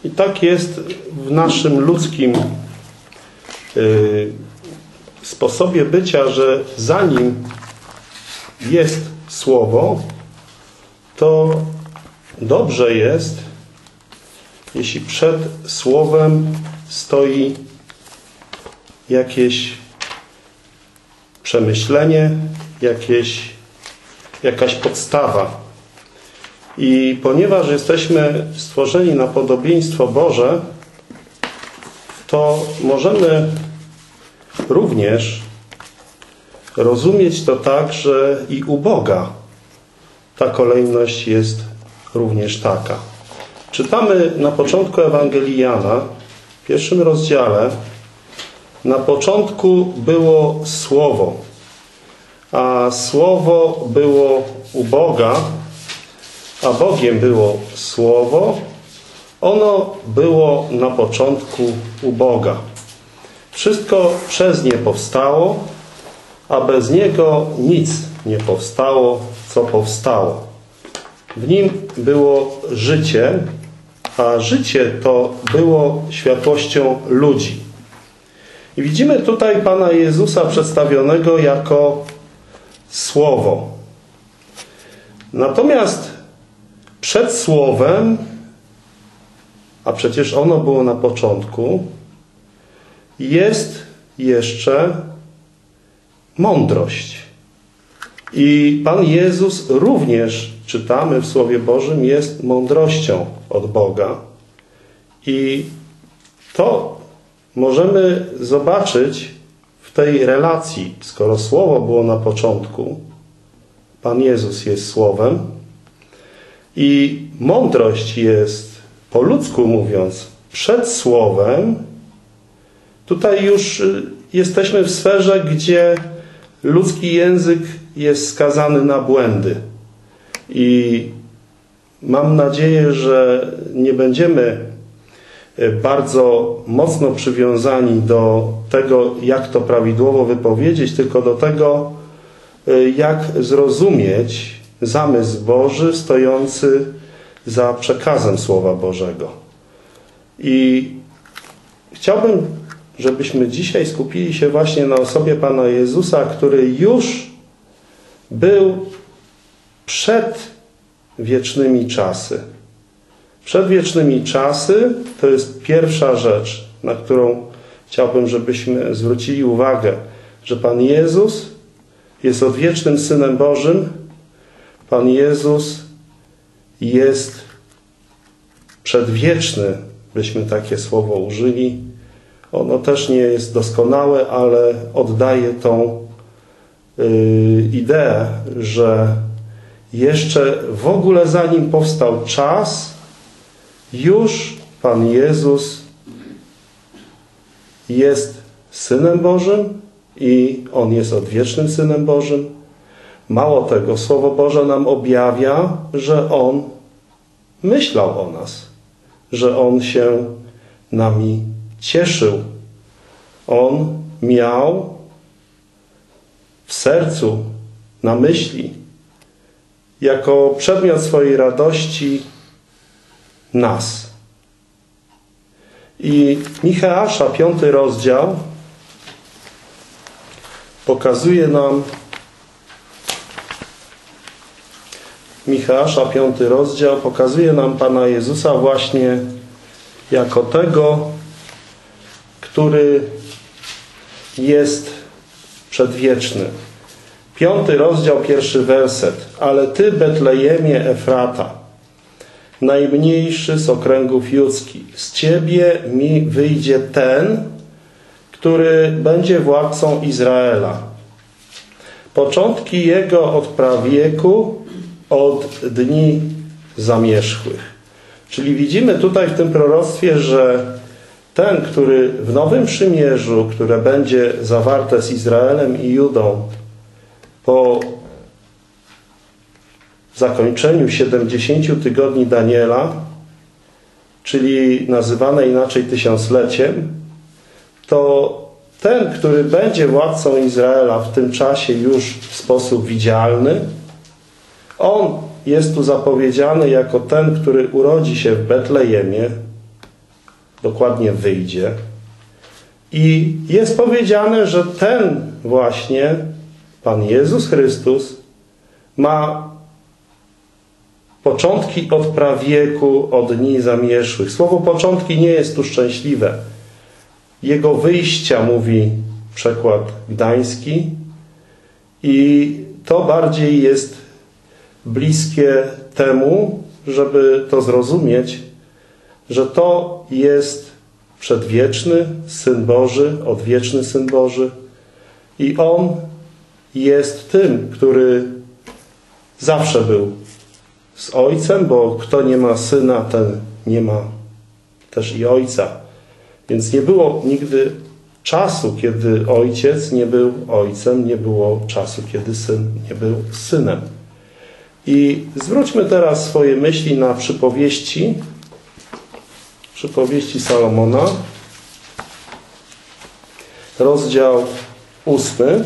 I tak jest w naszym ludzkim sposobie bycia, że zanim jest Słowo, to dobrze jest, jeśli przed Słowem stoi jakieś przemyślenie, jakaś podstawa. I ponieważ jesteśmy stworzeni na podobieństwo Boże, to możemy również rozumieć to tak, że i u Boga ta kolejność jest również taka. Czytamy na początku Ewangelii Jana, w 1 rozdziale: na początku było Słowo, a Słowo było u Boga, a Bogiem było Słowo. Ono było na początku u Boga. Wszystko przez nie powstało, a bez Niego nic nie powstało, co powstało. W Nim było życie, a życie to było światłością ludzi. I widzimy tutaj Pana Jezusa przedstawionego jako Słowo. Natomiast przed Słowem, a przecież ono było na początku, jest jeszcze mądrość. I Pan Jezus również, czytamy w Słowie Bożym, jest mądrością od Boga. I to możemy zobaczyć w tej relacji. Skoro Słowo było na początku, Pan Jezus jest Słowem i mądrość jest, po ludzku mówiąc, przed Słowem, tutaj już jesteśmy w sferze, gdzie ludzki język jest skazany na błędy. I mam nadzieję, że nie będziemy bardzo mocno przywiązani do tego, jak to prawidłowo wypowiedzieć, tylko do tego, jak zrozumieć zamysł Boży stojący za przekazem Słowa Bożego. I chciałbym, żebyśmy dzisiaj skupili się właśnie na osobie Pana Jezusa, który już był przed wiecznymi czasy. Przed wiecznymi czasy to jest pierwsza rzecz, na którą chciałbym, żebyśmy zwrócili uwagę, że Pan Jezus jest odwiecznym Synem Bożym. Pan Jezus jest przedwieczny, byśmy takie słowo użyli. Ono też nie jest doskonałe, ale oddaje tą ideę, że jeszcze w ogóle zanim powstał czas, już Pan Jezus jest Synem Bożym i On jest odwiecznym Synem Bożym. Mało tego, Słowo Boże nam objawia, że On myślał o nas, że On się nami cieszył. On miał w sercu, na myśli, jako przedmiot swojej radości nas. I Micheasza, 5 rozdział, pokazuje nam Pana Jezusa właśnie jako tego, który jest przedwieczny. 5 rozdział, 1 werset. Ale Ty, Betlejemie Efrata, najmniejszy z okręgów judzkich, z Ciebie mi wyjdzie ten, który będzie władcą Izraela. Początki Jego od prawieku, od dni zamierzchłych. Czyli widzimy tutaj w tym proroctwie, że ten, który w Nowym Przymierzu, które będzie zawarte z Izraelem i Judą po zakończeniu 70 tygodni Daniela, czyli nazywane inaczej tysiącleciem, to ten, który będzie władcą Izraela w tym czasie już w sposób widzialny, on jest tu zapowiedziany jako ten, który urodzi się w Betlejemie, dokładnie wyjdzie. I jest powiedziane, że ten właśnie Pan Jezus Chrystus ma początki od prawieku, od dni zamierzchłych. Słowo początki nie jest tu szczęśliwe. Jego wyjścia mówi przekład gdański i to bardziej jest bliskie temu, żeby to zrozumieć, że to jest przedwieczny Syn Boży, odwieczny Syn Boży i On jest tym, który zawsze był z Ojcem, bo kto nie ma Syna, ten nie ma też i Ojca. Więc nie było nigdy czasu, kiedy Ojciec nie był Ojcem, nie było czasu, kiedy Syn nie był Synem. I zwróćmy teraz swoje myśli na przypowieści Salomona, rozdział 8.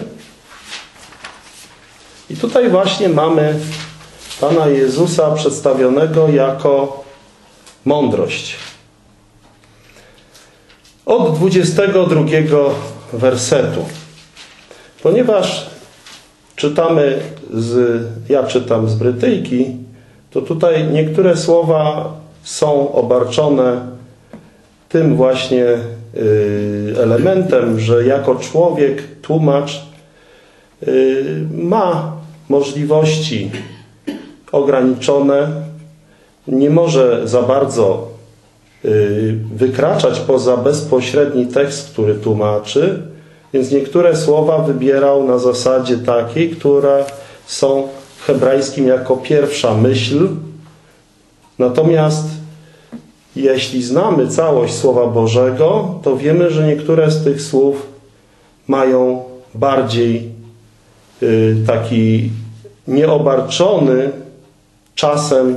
I tutaj właśnie mamy Pana Jezusa przedstawionego jako mądrość. Od 22 wersetu. Ponieważ ja czytam z Brytyjki, to tutaj niektóre słowa są obarczone tym właśnie elementem, że jako człowiek, tłumacz ma możliwości ograniczone, nie może za bardzo wykraczać poza bezpośredni tekst, który tłumaczy, więc niektóre słowa wybierał na zasadzie takiej, które są w hebrajskim jako pierwsza myśl. Natomiast jeśli znamy całość Słowa Bożego, to wiemy, że niektóre z tych słów mają bardziej taki nieobarczony czasem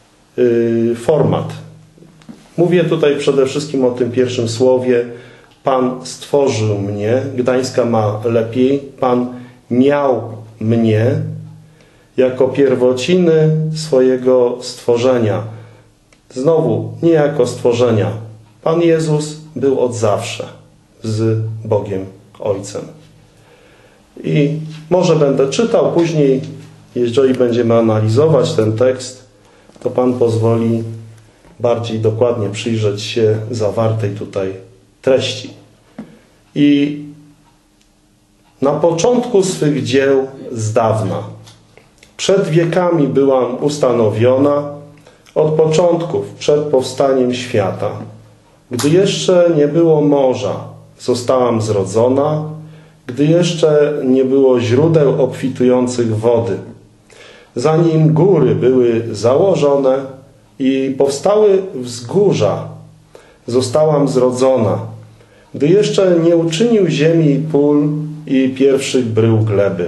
format. Mówię tutaj przede wszystkim o tym pierwszym słowie. Pan stworzył mnie. Gdańska ma lepiej. Pan miał mnie jako pierwociny swojego stworzenia. Znowu, nie jako stworzenia. Pan Jezus był od zawsze z Bogiem Ojcem. I może będę czytał później, jeżeli będziemy analizować ten tekst, to Pan pozwoli bardziej dokładnie przyjrzeć się zawartej tutaj treści. I na początku swych dzieł z dawna, przed wiekami byłam ustanowiona, od początków, przed powstaniem świata. Gdy jeszcze nie było morza, zostałam zrodzona, gdy jeszcze nie było źródeł obfitujących wody. Zanim góry były założone i powstały wzgórza, zostałam zrodzona. Gdy jeszcze nie uczynił ziemi pól i pierwszych brył gleby.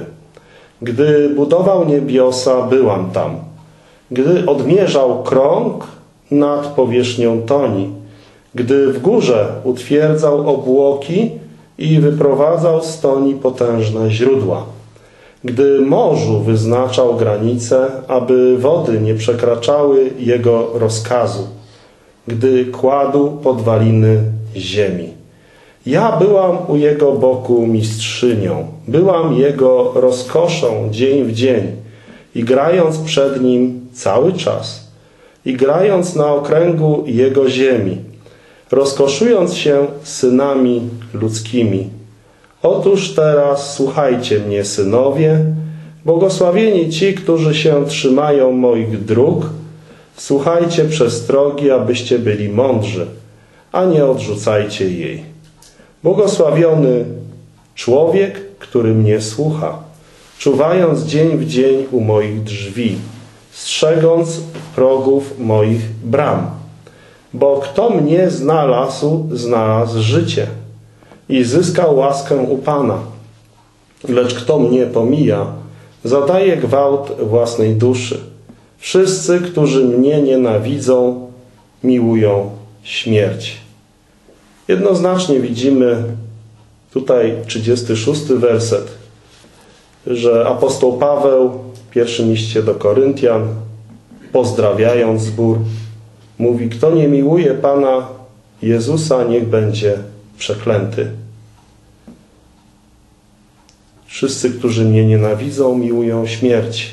Gdy budował niebiosa, byłam tam. Gdy odmierzał krąg nad powierzchnią toni. Gdy w górze utwierdzał obłoki i wyprowadzał z toni potężne źródła. Gdy morzu wyznaczał granice, aby wody nie przekraczały jego rozkazu. Gdy kładł podwaliny ziemi. Ja byłam u jego boku mistrzynią. Byłam jego rozkoszą dzień w dzień. I grając przed nim cały czas. I grając na okręgu jego ziemi. Rozkoszując się synami ludzkimi. Otóż teraz słuchajcie mnie, synowie, błogosławieni ci, którzy się trzymają moich dróg. Słuchajcie przestrogi, abyście byli mądrzy, a nie odrzucajcie jej. Błogosławiony człowiek, który mnie słucha, czuwając dzień w dzień u moich drzwi, strzegąc progów moich bram. Bo kto mnie znalazł, znalazł życie i zyskał łaskę u Pana. Lecz kto mnie pomija, zadaje gwałt własnej duszy. Wszyscy, którzy mnie nienawidzą, miłują śmierć. Jednoznacznie widzimy tutaj 36 werset, że apostoł Paweł w pierwszym liście do Koryntian, pozdrawiając zbór, mówi: kto nie miłuje Pana, Jezusa niech będzie przeklęty. Wszyscy, którzy mnie nienawidzą, miłują śmierć.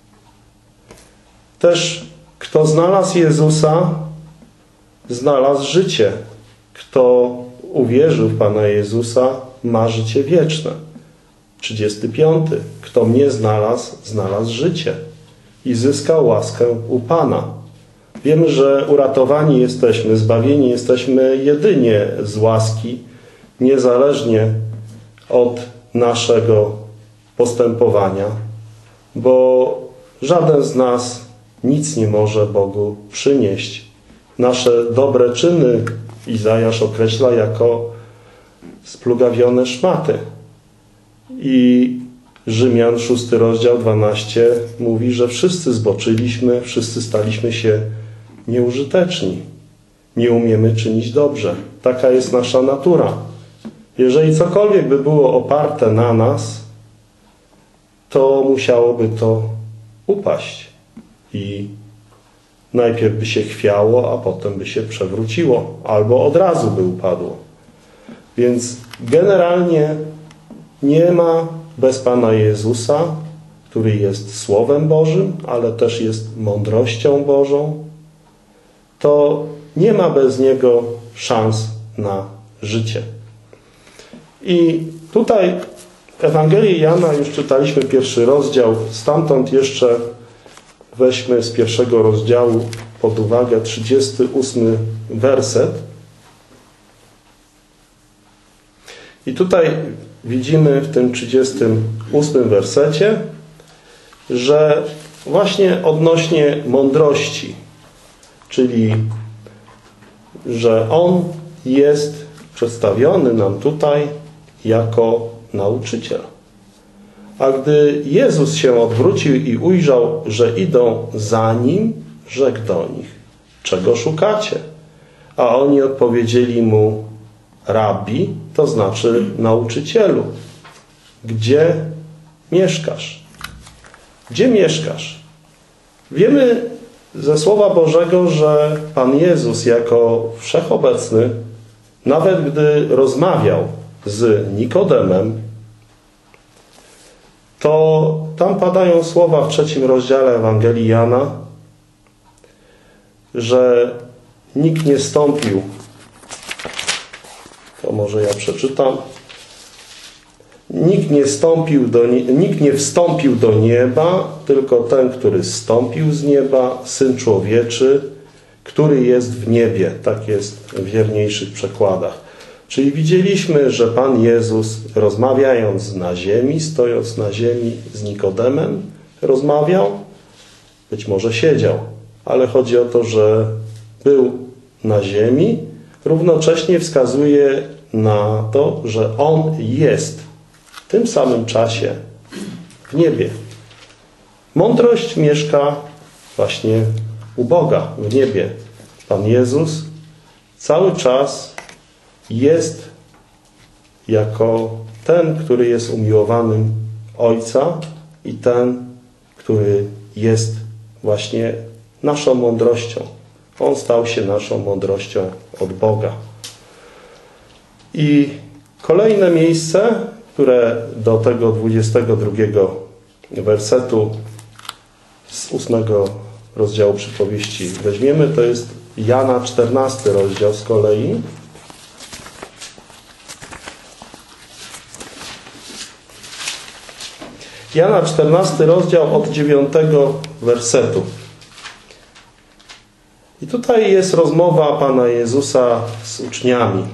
Też kto znalazł Jezusa, znalazł życie. Kto uwierzył w Pana Jezusa, ma życie wieczne. 35. Kto mnie znalazł, znalazł życie i zyskał łaskę u Pana. Wiemy, że uratowani jesteśmy, zbawieni jesteśmy jedynie z łaski, niezależnie od naszego postępowania, bo żaden z nas nic nie może Bogu przynieść. Nasze dobre czyny Izajasz określa jako splugawione szmaty. I Rzymian 6 rozdział 12 mówi, że wszyscy zboczyliśmy, wszyscy staliśmy się nieużyteczni. Nie umiemy czynić dobrze. Taka jest nasza natura. Jeżeli cokolwiek by było oparte na nas, to musiałoby to upaść. I najpierw by się chwiało, a potem by się przewróciło. Albo od razu by upadło. Więc generalnie nie ma bez Pana Jezusa, który jest Słowem Bożym, ale też jest mądrością Bożą, to nie ma bez Niego szans na życie. I tutaj w Ewangelii Jana już czytaliśmy 1 rozdział, stamtąd jeszcze weźmy z 1 rozdziału pod uwagę 38 werset. I tutaj widzimy w tym 38 wersecie, że właśnie odnośnie mądrości, czyli że On jest przedstawiony nam tutaj jako nauczyciel. A gdy Jezus się odwrócił i ujrzał, że idą za Nim, rzekł do nich: czego szukacie? A oni odpowiedzieli Mu: Rabbi, to znaczy nauczycielu, gdzie mieszkasz? Gdzie mieszkasz? Wiemy ze Słowa Bożego, że Pan Jezus jako wszechobecny, nawet gdy rozmawiał z Nikodemem, to tam padają słowa w 3 rozdziale Ewangelii Jana, że nikt nie wstąpił. To może ja przeczytam. Nikt nie wstąpił do nieba, tylko ten, który zstąpił z nieba, Syn Człowieczy, który jest w niebie. Tak jest w wierniejszych przekładach. Czyli widzieliśmy, że Pan Jezus, rozmawiając na ziemi, stojąc na ziemi z Nikodemem, rozmawiał, być może siedział, ale chodzi o to, że był na ziemi, równocześnie wskazuje na to, że On jest w tym samym czasie w niebie. Mądrość mieszka właśnie u Boga, w niebie. Pan Jezus cały czas jest jako ten, który jest umiłowanym Ojca i ten, który jest właśnie naszą mądrością. On stał się naszą mądrością od Boga. I kolejne miejsce, które do tego 22 wersetu z 8 rozdziału przypowieści weźmiemy, to jest Jana 14 rozdział z kolei. Jana 14 rozdział od 9 wersetu. I tutaj jest rozmowa Pana Jezusa z uczniami.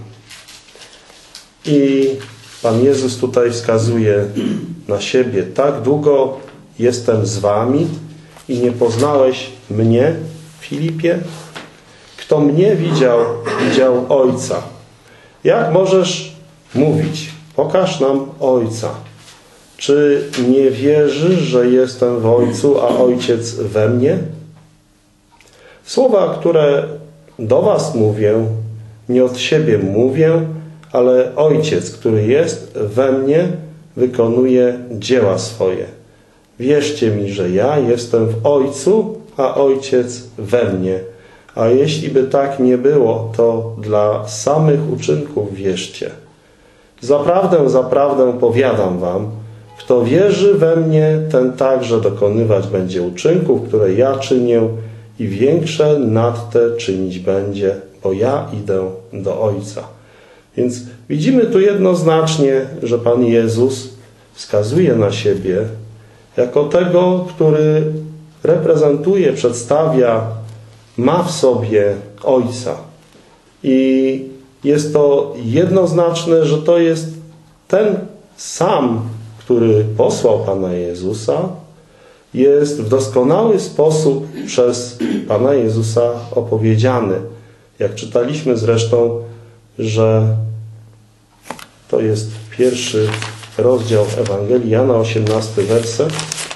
I Pan Jezus tutaj wskazuje na siebie: tak długo jestem z wami i nie poznałeś mnie, Filipie? Kto mnie widział, widział Ojca. Jak możesz mówić: pokaż nam Ojca? Czy nie wierzysz, że jestem w Ojcu, a Ojciec we mnie? Słowa, które do was mówię, nie od siebie mówię, ale Ojciec, który jest we mnie, wykonuje dzieła swoje. Wierzcie mi, że ja jestem w Ojcu, a Ojciec we mnie. A jeśli by tak nie było, to dla samych uczynków wierzcie. Zaprawdę, zaprawdę powiadam wam, kto wierzy we mnie, ten także dokonywać będzie uczynków, które ja czynię i większe nad te czynić będzie, bo ja idę do Ojca. Więc widzimy tu jednoznacznie, że Pan Jezus wskazuje na siebie jako tego, który reprezentuje, przedstawia, ma w sobie Ojca. I jest to jednoznaczne, że to jest ten sam, który posłał Pana Jezusa, jest w doskonały sposób przez Pana Jezusa opowiedziany. Jak czytaliśmy zresztą, że to jest pierwszy rozdział Ewangelii Jana, 18 werset.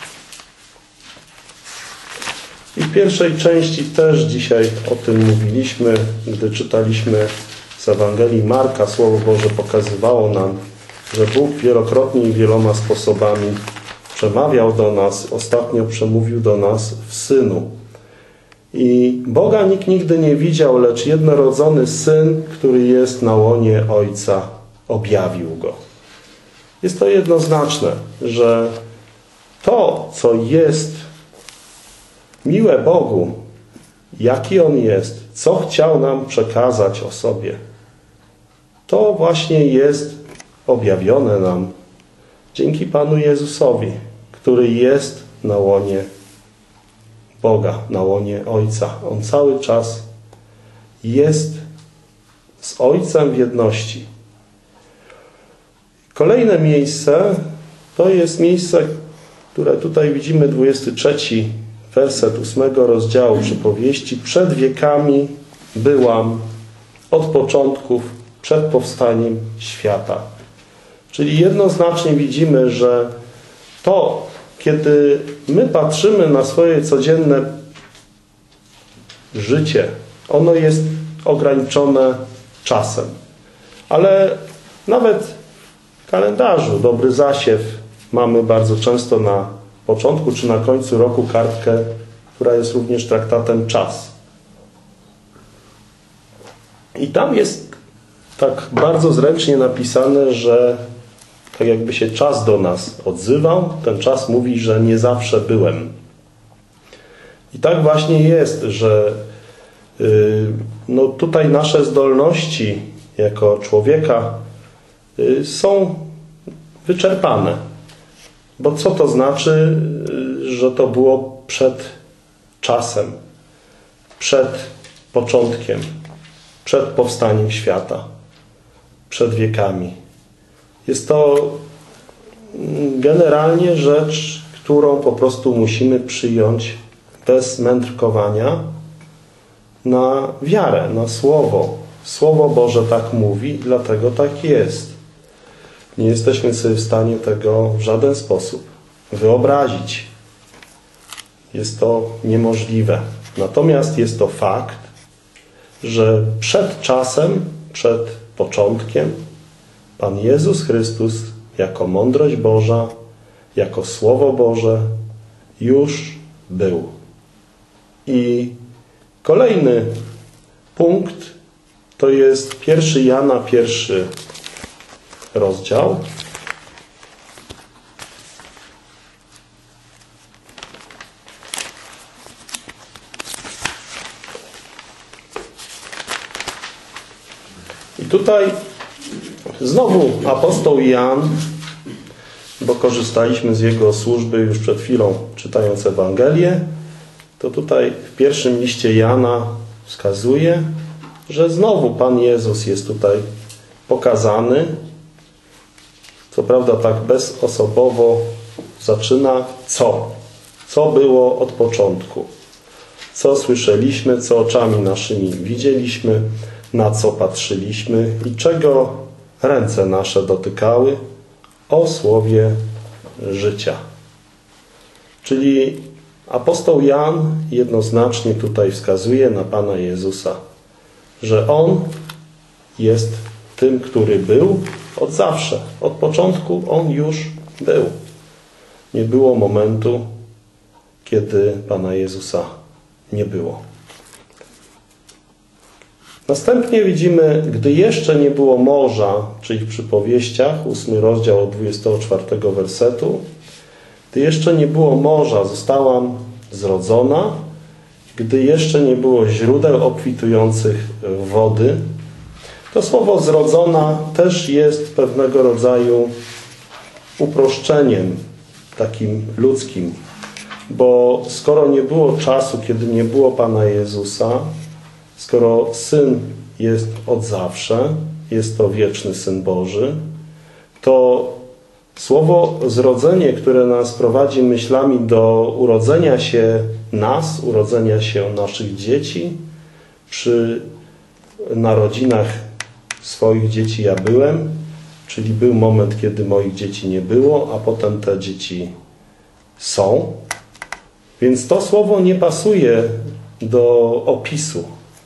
I w pierwszej części też dzisiaj o tym mówiliśmy, gdy czytaliśmy z Ewangelii Marka. Słowo Boże pokazywało nam, że Bóg wielokrotnie i wieloma sposobami przemawiał do nas. Ostatnio przemówił do nas w Synu. I Boga nikt nigdy nie widział, lecz jednorodzony Syn, który jest na łonie Ojca, objawił Go. Jest to jednoznaczne, że to, co jest miłe Bogu, jaki On jest, co chciał nam przekazać o sobie, to właśnie jest objawione nam dzięki Panu Jezusowi, który jest na łonie Boga, na łonie Ojca. On cały czas jest z Ojcem w jedności. Kolejne miejsce to jest miejsce, które tutaj widzimy, 23 werset 8 rozdziału przypowieści. Przed wiekami byłam, od początków, przed powstaniem świata. Czyli jednoznacznie widzimy, że to, kiedy my patrzymy na swoje codzienne życie, ono jest ograniczone czasem. Ale nawet w kalendarzu Dobry Zasiew mamy bardzo często na początku czy na końcu roku kartkę, która jest również traktatem Czas. I tam jest tak bardzo zręcznie napisane, że tak jakby się czas do nas odzywał, ten czas mówi, że nie zawsze byłem. I tak właśnie jest, że no tutaj nasze zdolności jako człowieka są wyczerpane. Bo co to znaczy, że to było przed czasem, przed początkiem, przed powstaniem świata, przed wiekami? Jest to generalnie rzecz, którą po prostu musimy przyjąć bez mędrkowania na wiarę, na Słowo. Słowo Boże tak mówi, dlatego tak jest. Nie jesteśmy sobie w stanie tego w żaden sposób wyobrazić. Jest to niemożliwe. Natomiast jest to fakt, że przed czasem, przed początkiem Pan Jezus Chrystus jako mądrość Boża, jako Słowo Boże już był. I kolejny punkt to jest 1 Jana, 1 rozdział. I tutaj znowu apostoł Jan, bo korzystaliśmy z jego służby już przed chwilą czytając Ewangelię, to tutaj w pierwszym liście Jana wskazuje, że znowu Pan Jezus jest tutaj pokazany. Co prawda tak bezosobowo zaczyna co było od początku. Co słyszeliśmy, co oczami naszymi widzieliśmy, na co patrzyliśmy i czego ręce nasze dotykały, o słowie życia. Czyli apostoł Jan jednoznacznie tutaj wskazuje na Pana Jezusa, że On jest tym, który był od zawsze. Od początku On już był. Nie było momentu, kiedy Pana Jezusa nie było. Następnie widzimy, gdy jeszcze nie było morza, czyli w przypowieściach, 8 rozdział od 24 wersetu, gdy jeszcze nie było morza, zostałam zrodzona, gdy jeszcze nie było źródeł obfitujących wody. To słowo zrodzona też jest pewnego rodzaju uproszczeniem takim ludzkim, bo skoro nie było czasu, kiedy nie było Pana Jezusa, skoro Syn jest od zawsze, jest to wieczny Syn Boży, to słowo zrodzenie, które nas prowadzi myślami do urodzenia się nas, urodzenia się naszych dzieci, przy narodzinach swoich dzieci ja byłem, czyli był moment, kiedy moich dzieci nie było, a potem te dzieci są. Więc to słowo nie pasuje do opisu,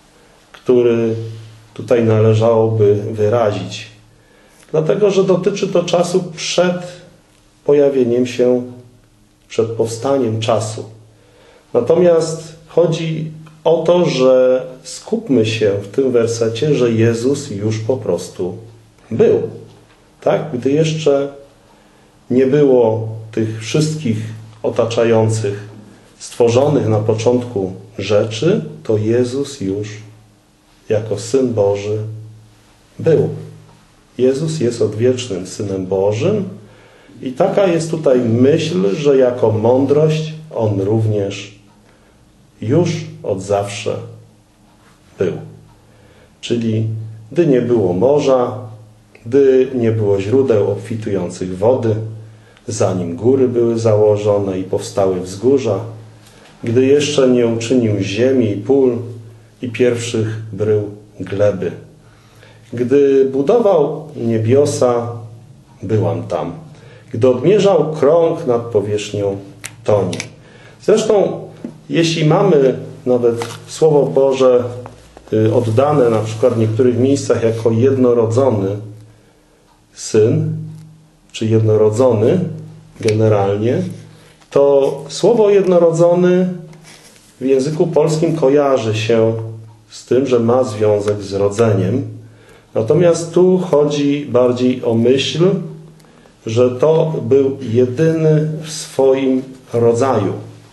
który tutaj należałoby wyrazić. Dlatego, że dotyczy to czasu przed pojawieniem się, przed powstaniem czasu. Natomiast chodzi o to, że skupmy się w tym wersecie, że Jezus już po prostu był. Tak? Gdy jeszcze nie było tych wszystkich otaczających, stworzonych na początku rzeczy, to Jezus już jako Syn Boży był. Jezus jest odwiecznym Synem Bożym i taka jest tutaj myśl, że jako mądrość On również już od zawsze był. Czyli gdy nie było morza, gdy nie było źródeł obfitujących wody, zanim góry były założone i powstały wzgórza, gdy jeszcze nie uczynił ziemi i pól i pierwszych brył gleby. Gdy budował niebiosa, byłam tam. Gdy odmierzał krąg nad powierzchnią toni. Zresztą, jeśli mamy nawet Słowo Boże oddane na przykład w niektórych miejscach jako jednorodzony syn, czy jednorodzony generalnie, to słowo jednorodzony w języku polskim kojarzy się z tym, że ma związek z rodzeniem. Natomiast tu chodzi bardziej o myśl, że to był jedyny w swoim rodzaju.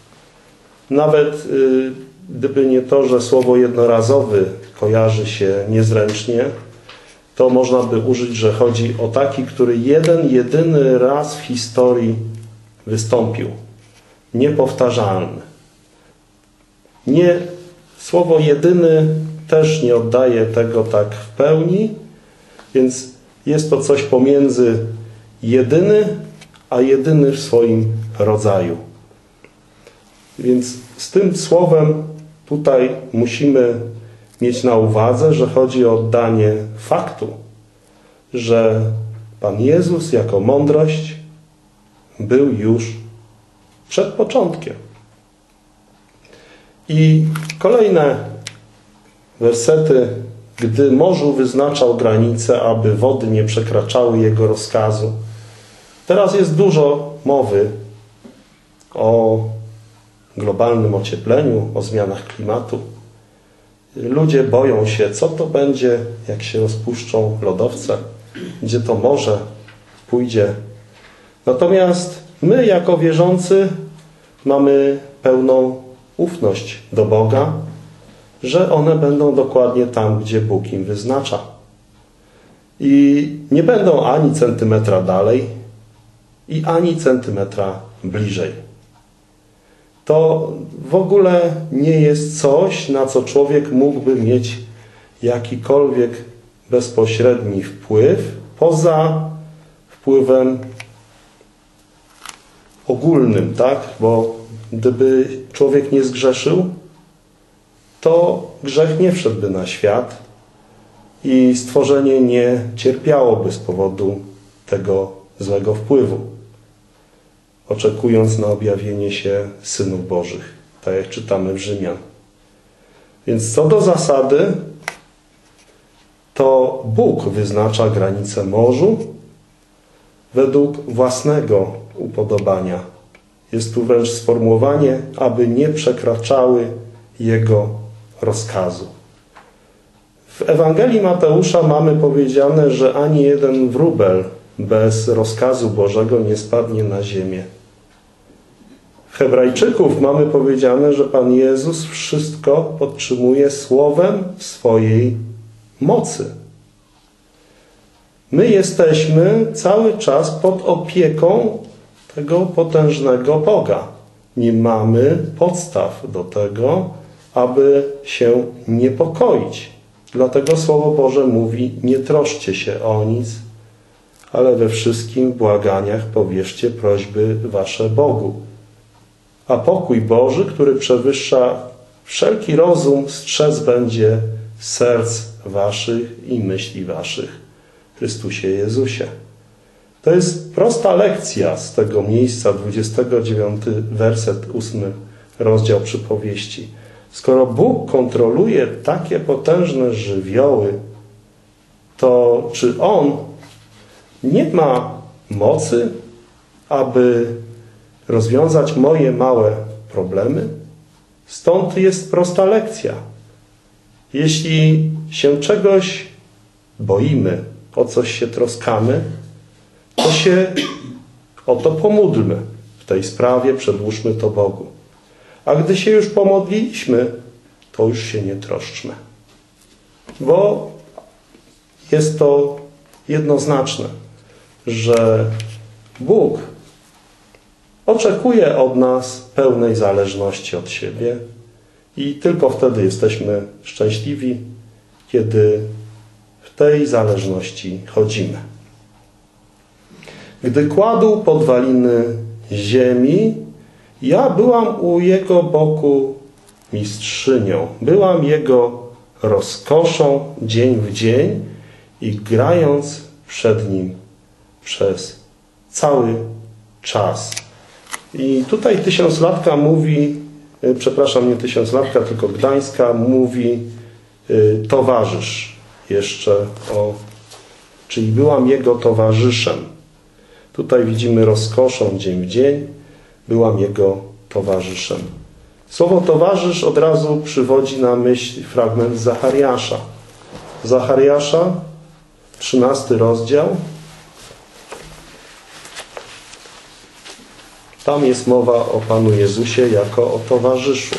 Nawet gdyby nie to, że słowo jednorazowy kojarzy się niezręcznie, to można by użyć, że chodzi o taki, który jedyny raz w historii wystąpił. Niepowtarzalny. Słowo jedyny też nie oddaje tego tak w pełni, więc jest to coś pomiędzy jedyny, a jedyny w swoim rodzaju. Więc z tym słowem tutaj musimy mieć na uwadze, że chodzi o oddanie faktu, że Pan Jezus jako mądrość był już przed początkiem. I kolejne wersety, gdy morzu wyznaczał granice, aby wody nie przekraczały jego rozkazu. Teraz jest dużo mowy o globalnym ociepleniu, o zmianach klimatu. Ludzie boją się, co to będzie, jak się rozpuszczą lodowce, gdzie to morze pójdzie. Natomiast my, jako wierzący, mamy pełną ufność do Boga, że one będą dokładnie tam, gdzie Bóg im wyznacza. I nie będą ani centymetra dalej i ani centymetra bliżej. To w ogóle nie jest coś, na co człowiek mógłby mieć jakikolwiek bezpośredni wpływ, poza wpływem ogólnym, tak? Bo gdyby człowiek nie zgrzeszył, to grzech nie wszedłby na świat i stworzenie nie cierpiałoby z powodu tego złego wpływu, oczekując na objawienie się synów Bożych, tak jak czytamy w Rzymian. Więc co do zasady, to Bóg wyznacza granice morzu według własnego upodobania. Jest tu wręcz sformułowanie, aby nie przekraczały Jego rozkazu. W Ewangelii Mateusza mamy powiedziane, że ani jeden wróbel bez rozkazu Bożego nie spadnie na ziemię. W Hebrajczyków mamy powiedziane, że Pan Jezus wszystko podtrzymuje słowem swojej mocy. My jesteśmy cały czas pod opieką tego potężnego Boga. Nie mamy podstaw do tego, aby się niepokoić. Dlatego Słowo Boże mówi: nie troszcie się o nic, ale we wszystkim w błaganiach powierzcie prośby wasze Bogu. A pokój Boży, który przewyższa wszelki rozum, strzec będzie serc waszych i myśli waszych w Chrystusie Jezusie. To jest prosta lekcja z tego miejsca, 29 werset, 8 rozdział Przypowieści. Skoro Bóg kontroluje takie potężne żywioły, to czy On nie ma mocy, aby rozwiązać moje małe problemy? Stąd jest prosta lekcja. Jeśli się czegoś boimy, o coś się troskamy, to się o to pomódlmy. W tej sprawie przedłóżmy to Bogu. A gdy się już pomodliliśmy, to już się nie troszczmy. Bo jest to jednoznaczne, że Bóg oczekuje od nas pełnej zależności od siebie i tylko wtedy jesteśmy szczęśliwi, kiedy w tej zależności chodzimy. Gdy kładł podwaliny ziemi, ja byłam u jego boku mistrzynią. Byłam jego rozkoszą dzień w dzień i grając przed nim przez cały czas. I tutaj Tysiąclatka mówi, przepraszam, nie Tysiąclatka, tylko Gdańska mówi towarzysz jeszcze czyli byłam jego towarzyszem. Tutaj widzimy rozkoszą dzień w dzień, byłam jego towarzyszem. Słowo towarzysz od razu przywodzi na myśl fragment Zachariasza. Zachariasza, 13 rozdział. Tam jest mowa o Panu Jezusie jako o towarzyszu.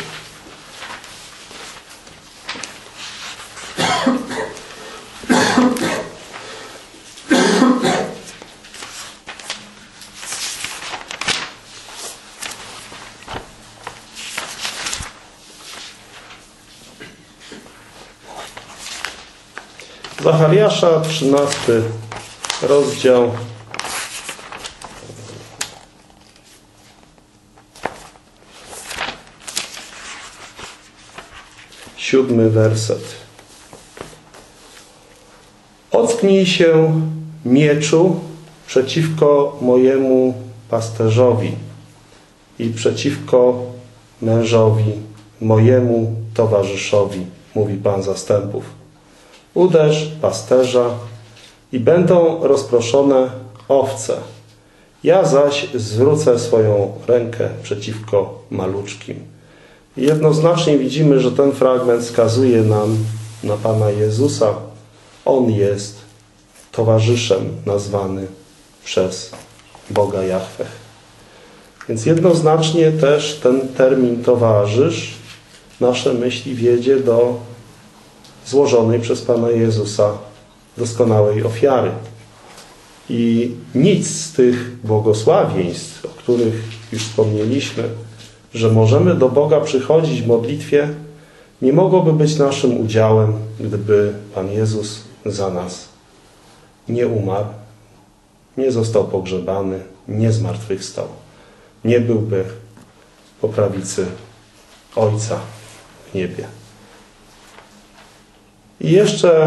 Zachariasza, 13 rozdział. 7 werset. Ocknij się, mieczu, przeciwko mojemu pasterzowi i przeciwko mężowi, mojemu towarzyszowi, mówi Pan zastępów. Uderz pasterza i będą rozproszone owce. Ja zaś zwrócę swoją rękę przeciwko maluczkim. I jednoznacznie widzimy, że ten fragment wskazuje nam na Pana Jezusa. On jest towarzyszem nazwany przez Boga Jahwe. Więc jednoznacznie też ten termin towarzysz nasze myśli wiedzie do złożonej przez Pana Jezusa doskonałej ofiary. I nic z tych błogosławieństw, o których już wspomnieliśmy, że możemy do Boga przychodzić w modlitwie, nie mogłoby być naszym udziałem, gdyby Pan Jezus za nas nie umarł, nie został pogrzebany, nie zmartwychwstał. Nie byłby po prawicy Ojca w niebie. I jeszcze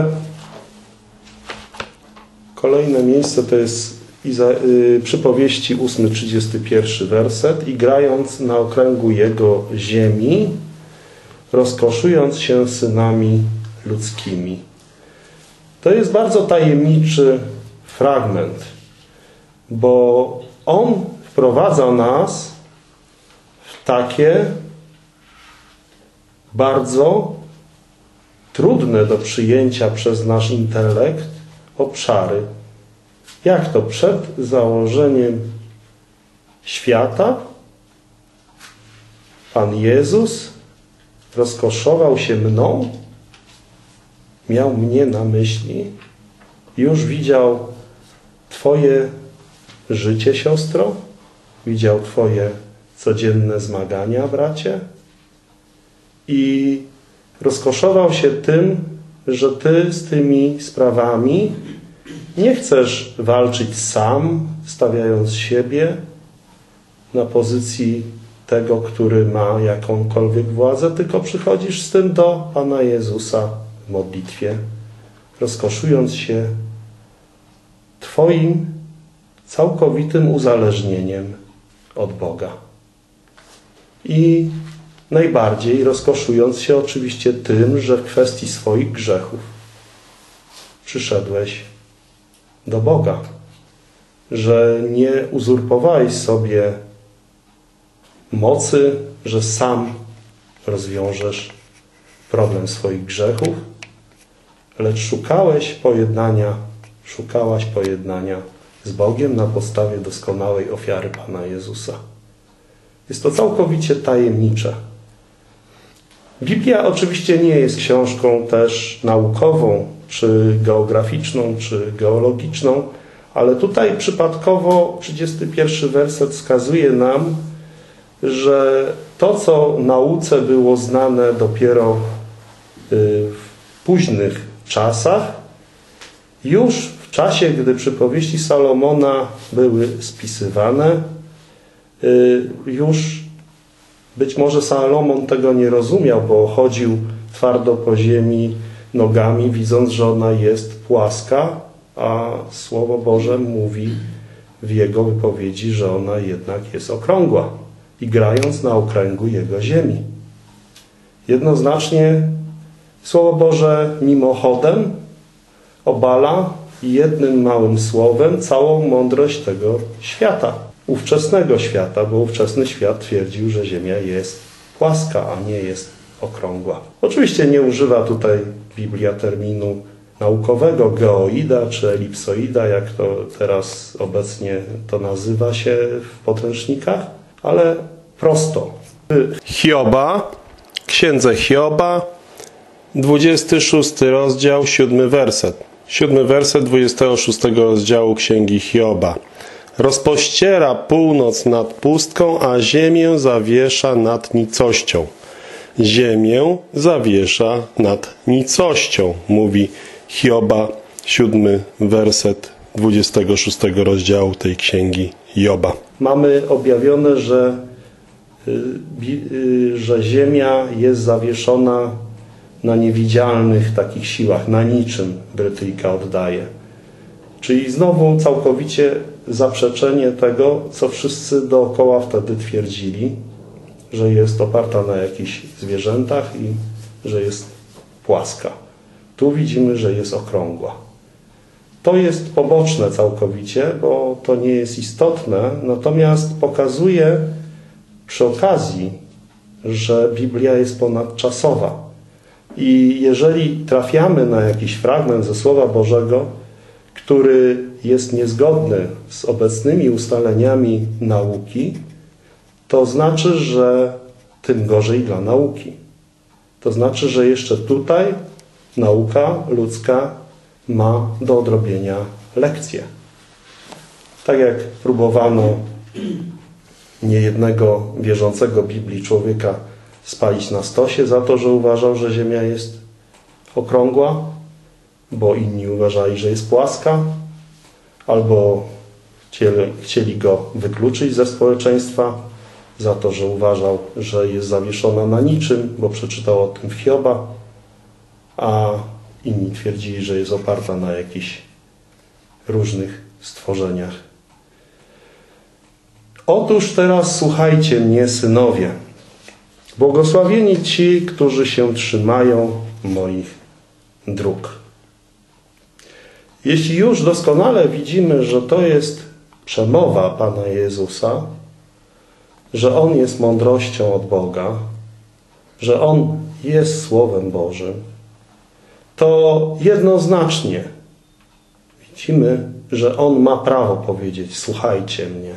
kolejne miejsce to jest Przypowieści 8, 31 werset. I grając na okręgu jego ziemi, rozkoszując się synami ludzkimi. To jest bardzo tajemniczy fragment, bo on wprowadza nas w takie bardzo trudne do przyjęcia przez nasz intelekt obszary. Jak to przed założeniem świata Pan Jezus rozkoszował się mną, miał mnie na myśli, już widział Twoje życie, siostro, widział Twoje codzienne zmagania, bracie, i rozkoszował się tym, że Ty z tymi sprawami nie chcesz walczyć sam, stawiając siebie na pozycji tego, który ma jakąkolwiek władzę, tylko przychodzisz z tym do Pana Jezusa w modlitwie, rozkoszując się Twoim całkowitym uzależnieniem od Boga. I najbardziej rozkoszując się oczywiście tym, że w kwestii swoich grzechów przyszedłeś do Boga, że nie uzurpowałeś sobie mocy, że sam rozwiążesz problem swoich grzechów, lecz szukałaś pojednania z Bogiem na podstawie doskonałej ofiary Pana Jezusa. Jest to całkowicie tajemnicze. Biblia oczywiście nie jest książką też naukową, czy geograficzną, czy geologiczną, ale tutaj przypadkowo 31 werset wskazuje nam, że to, co nauce było znane dopiero w późnych czasach, już w czasie, gdy przypowieści Salomona były spisywane, już być może Salomon tego nie rozumiał, bo chodził twardo po ziemi nogami, widząc, że ona jest płaska, a Słowo Boże mówi w jego wypowiedzi, że ona jednak jest okrągła i grając na okręgu jego ziemi. Jednoznacznie Słowo Boże mimochodem obala jednym małym słowem całą mądrość tego świata, ówczesnego świata, bo ówczesny świat twierdził, że Ziemia jest płaska, a nie jest okrągła. Oczywiście nie używa tutaj Biblia terminu naukowego geoida czy elipsoida, jak to teraz obecnie to nazywa się w podręcznikach, ale prosto. Hioba, księdze Hioba, 26 rozdział, 7 werset. 7 werset 26 rozdziału księgi Hioba. Rozpościera północ nad pustką, a ziemię zawiesza nad nicością. Ziemię zawiesza nad nicością, mówi Hioba, 7 werset 26 rozdziału tej księgi Joba. Mamy objawione, że ziemia jest zawieszona na niewidzialnych takich siłach, na niczym Brytyjka oddaje. Czyli znowu całkowicie zaprzeczenie tego, co wszyscy dookoła wtedy twierdzili, że jest oparta na jakichś zwierzętach i że jest płaska. Tu widzimy, że jest okrągła. To jest poboczne całkowicie, bo to nie jest istotne, natomiast pokazuje przy okazji, że Biblia jest ponadczasowa. I jeżeli trafiamy na jakiś fragment ze Słowa Bożego, który jest niezgodny z obecnymi ustaleniami nauki, to znaczy, że tym gorzej dla nauki. To znaczy, że jeszcze tutaj nauka ludzka ma do odrobienia lekcję. Tak jak próbowano niejednego wierzącego Biblii człowieka spalić na stosie za to, że uważał, że Ziemia jest okrągła, bo inni uważali, że jest płaska, albo chcieli go wykluczyć ze społeczeństwa za to, że uważał, że jest zawieszona na niczym, bo przeczytał o tym w Hioba, a inni twierdzili, że jest oparta na jakichś różnych stworzeniach. Otóż teraz słuchajcie mnie, synowie. Błogosławieni ci, którzy się trzymają moich dróg. Jeśli już doskonale widzimy, że to jest przemowa Pana Jezusa, że On jest mądrością od Boga, że On jest Słowem Bożym, to jednoznacznie widzimy, że On ma prawo powiedzieć: słuchajcie mnie.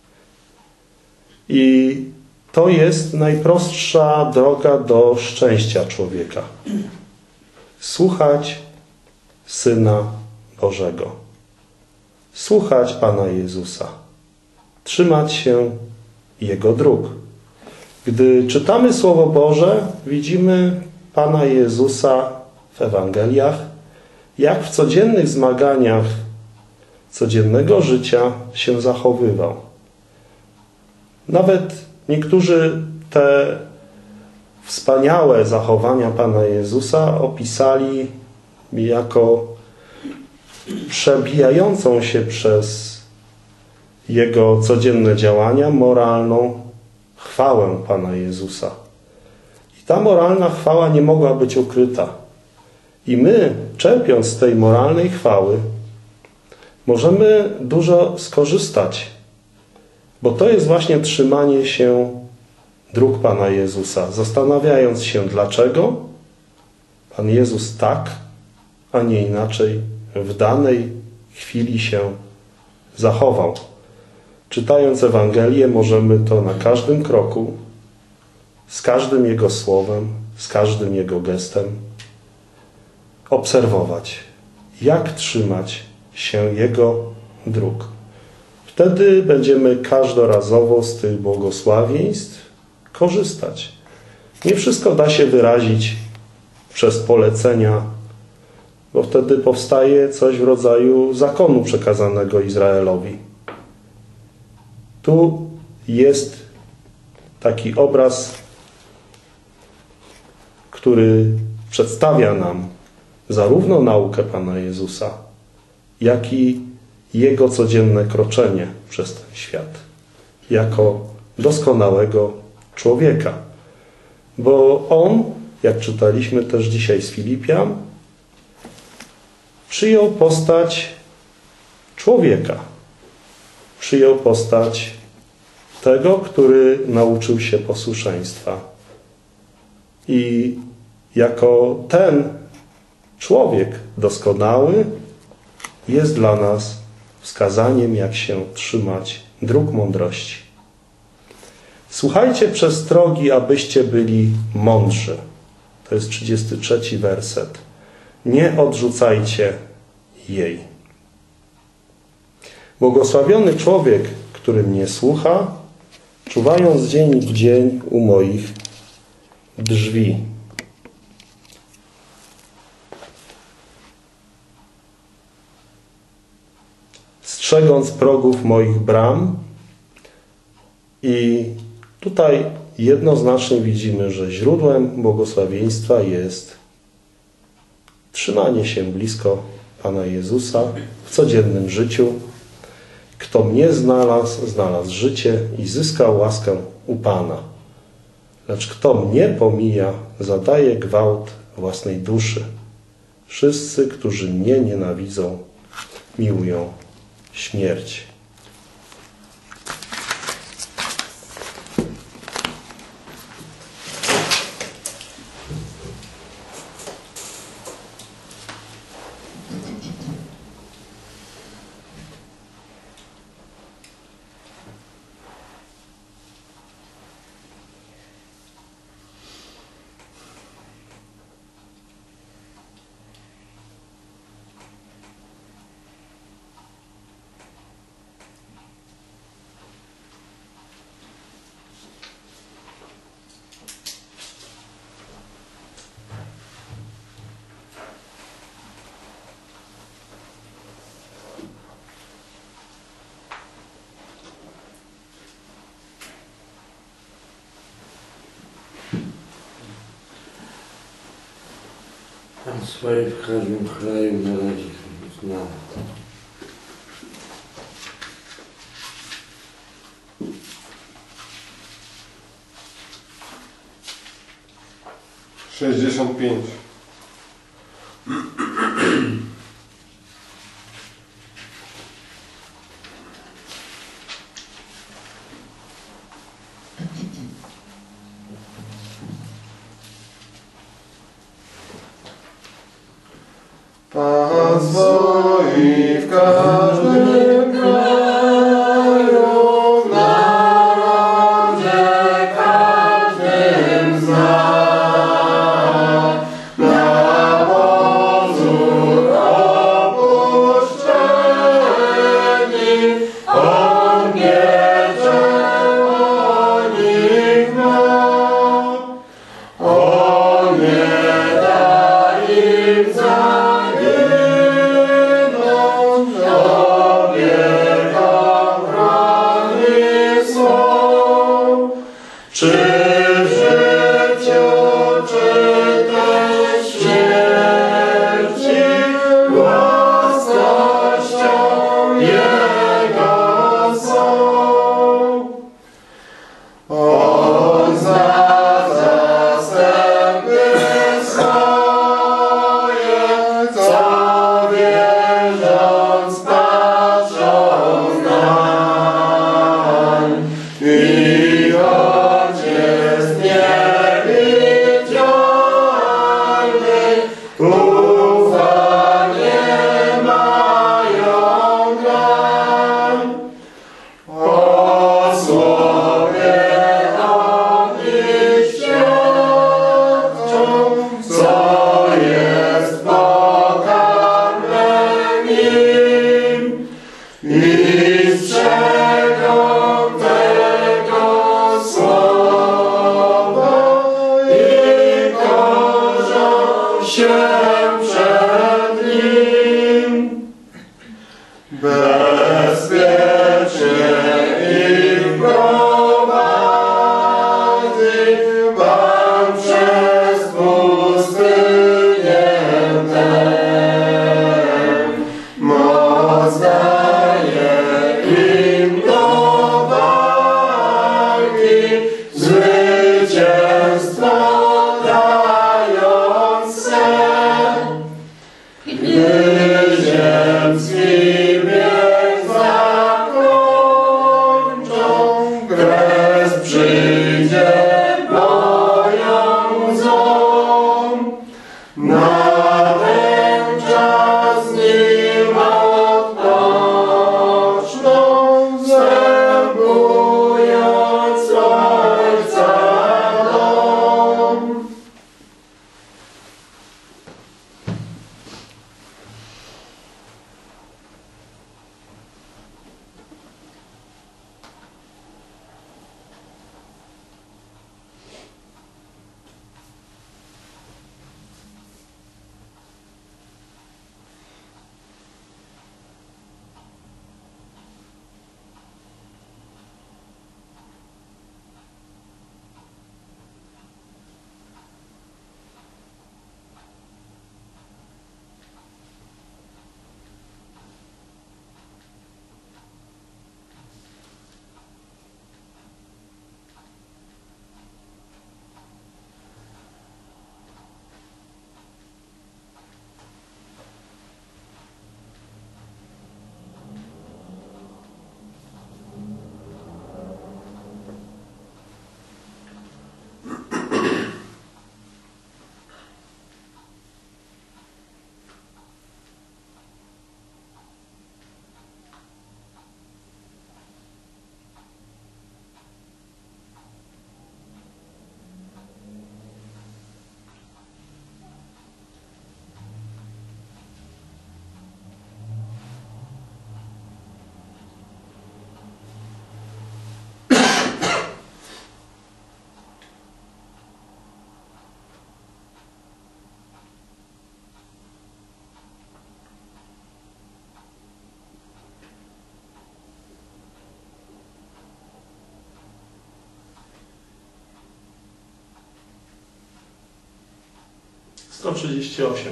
I to jest najprostsza droga do szczęścia człowieka. Słuchać Syna Bożego. Słuchać Pana Jezusa. Trzymać się Jego dróg. Gdy czytamy Słowo Boże, widzimy Pana Jezusa w Ewangeliach, jak w codziennych zmaganiach codziennego życia się zachowywał. Nawet niektórzy te wspaniałe zachowania Pana Jezusa opisali jako przebijającą się przez Jego codzienne działania moralną chwałę Pana Jezusa. I ta moralna chwała nie mogła być ukryta. I my, czerpiąc z tej moralnej chwały, możemy dużo skorzystać, bo to jest właśnie trzymanie się dróg Pana Jezusa, zastanawiając się, dlaczego Pan Jezus tak, a nie inaczej w danej chwili się zachował. Czytając Ewangelię, możemy to na każdym kroku, z każdym Jego słowem, z każdym Jego gestem obserwować, jak trzymać się Jego dróg. Wtedy będziemy każdorazowo z tych błogosławieństw korzystać. Nie wszystko da się wyrazić przez polecenia, bo wtedy powstaje coś w rodzaju zakonu przekazanego Izraelowi. Tu jest taki obraz, który przedstawia nam zarówno naukę Pana Jezusa, jak i Jego codzienne kroczenie przez ten świat, jako doskonałego człowieka. Bo On, jak czytaliśmy też dzisiaj z Filipian, przyjął postać człowieka. Przyjął postać tego, który nauczył się posłuszeństwa. I jako ten człowiek doskonały jest dla nas wskazaniem, jak się trzymać dróg mądrości. Słuchajcie przestrogi, abyście byli mądrzy. To jest 33 werset. Nie odrzucajcie jej. Błogosławiony człowiek, który mnie słucha, czuwając dzień w dzień u moich drzwi. Strzegąc progów moich bram. I tutaj jednoznacznie widzimy, że źródłem błogosławieństwa jest trzymanie się blisko Pana Jezusa w codziennym życiu. Kto mnie znalazł, znalazł życie i zyskał łaskę u Pana. Lecz kto mnie pomija, zadaje gwałt własnej duszy. Wszyscy, którzy mnie nienawidzą, miłują śmierć. A swoje w każdym kraju na razie zna. $65. Pan swoi w każdym kraju, w narodzie każdym zna. Na pozór opuszczeni, On pieczę o nich ma. On nie da im zaginąć, opieką chroni swą. Czy w życiu, czy też w śmierci, własnością Jego są. On zna zastępy swoje, co wierząc patrzą nań. I choć jest niewidzialny, ufanie mają nań. O słowie oni świadczą, co jest pokarmem im, i strzegą tego słowa i korzą się przed nim. Bezpiecznie ich prowadzi Pan przez pustynię tę. Moc daje im do walki, zwycięstwo dając sen. Gdy ziemski bieg zakończą, kres przyjdzie moją łzą. Na ten czas z nim odpoczną, zębując Ojca dom. Sto 138.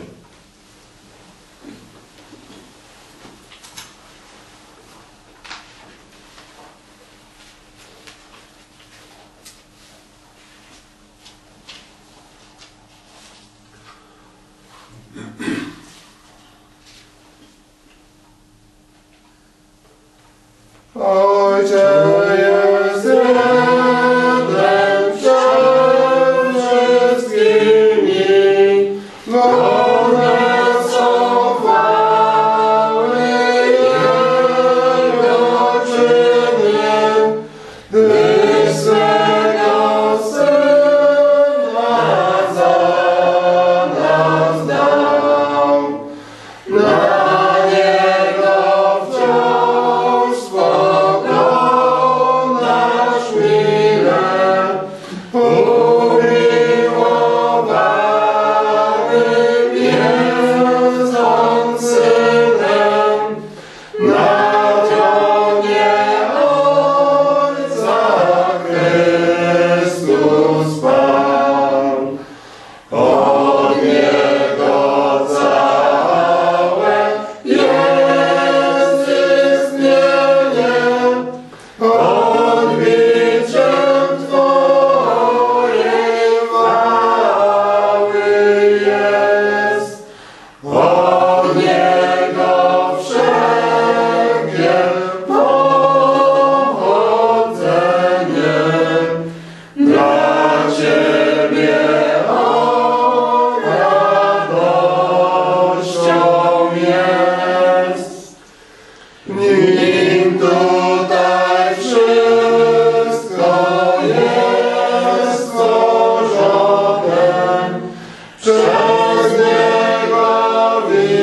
Ojcze jest jeden przed wszystkimi, od Niego wszelkie powodzenie. Dla Ciebie on radością jest. Nim tutaj wszystko jest stworzone, przez Niego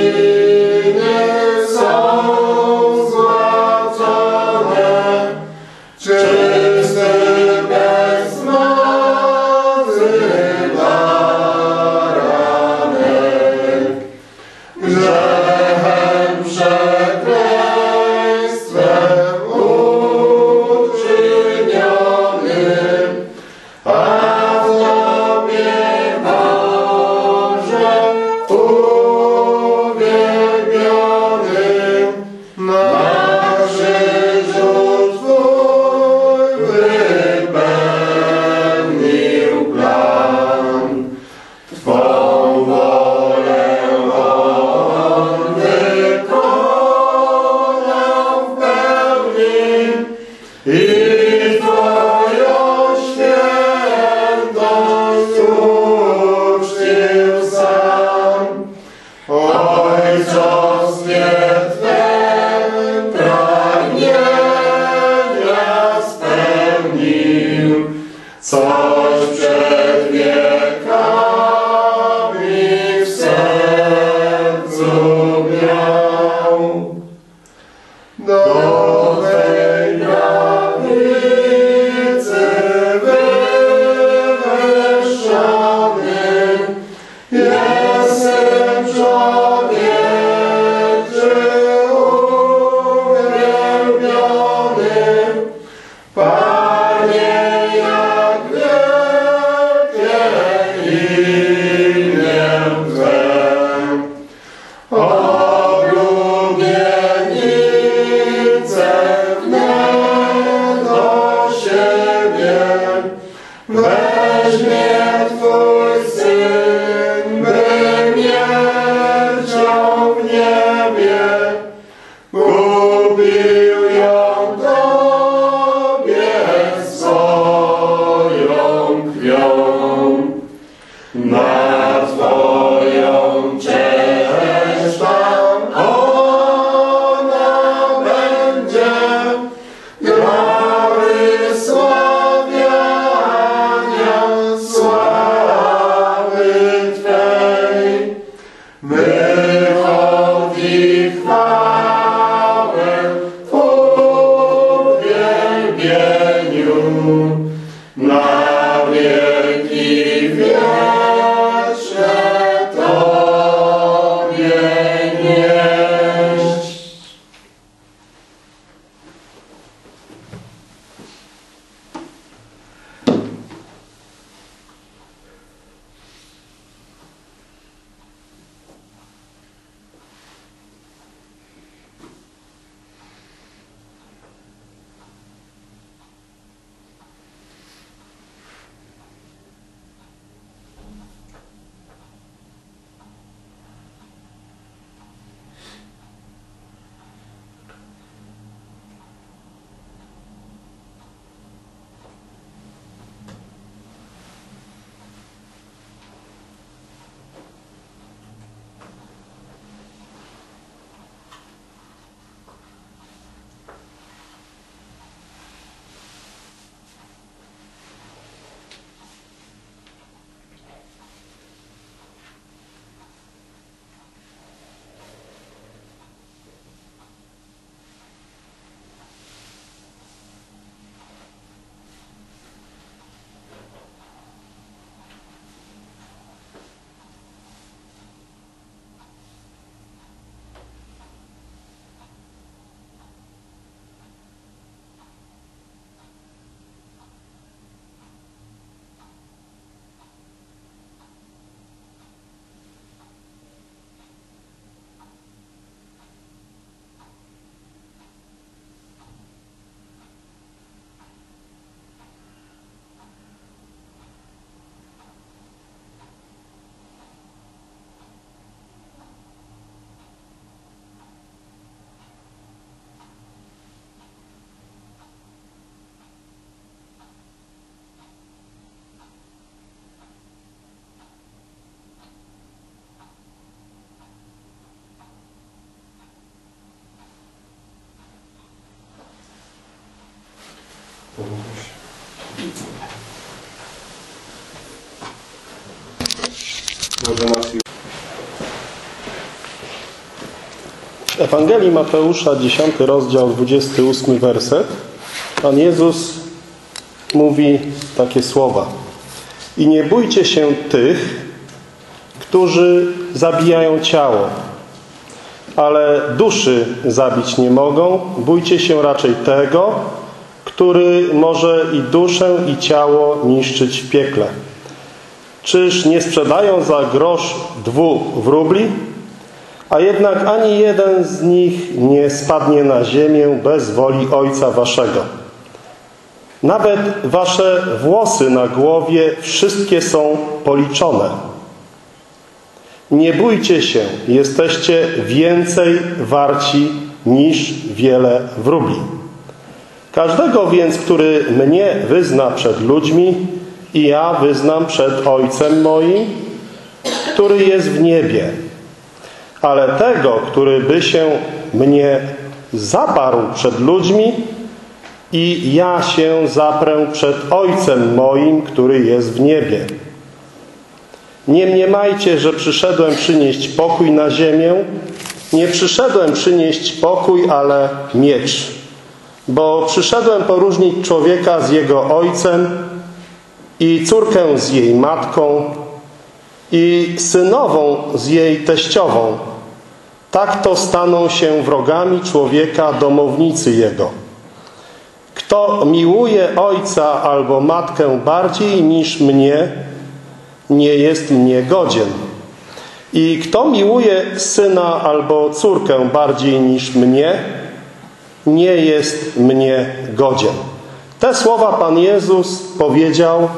W Ewangelii Mateusza, 10 rozdział, 28 werset, Pan Jezus mówi takie słowa: i nie bójcie się tych, którzy zabijają ciało, ale duszy zabić nie mogą. Bójcie się raczej tego, który może i duszę, i ciało niszczyć w piekle. Czyż nie sprzedają za grosz 2 wróbli? A jednak ani jeden z nich nie spadnie na ziemię bez woli Ojca waszego. Nawet wasze włosy na głowie wszystkie są policzone. Nie bójcie się, jesteście więcej warci niż wiele wróbli. Każdego więc, który mnie wyzna przed ludźmi, i ja wyznam przed Ojcem moim, który jest w niebie. Ale tego, który by się mnie zaparł przed ludźmi, i ja się zaprę przed Ojcem moim, który jest w niebie. Nie mniemajcie, że przyszedłem przynieść pokój na ziemię. Nie przyszedłem przynieść pokój, ale miecz. Bo przyszedłem poróżnić człowieka z jego ojcem i córkę z jej matką i synową z jej teściową. Tak to staną się wrogami człowieka domownicy jego. Kto miłuje ojca albo matkę bardziej niż mnie, nie jest mnie godzien. I kto miłuje syna albo córkę bardziej niż mnie, nie jest mnie godzien. Te słowa Pan Jezus powiedział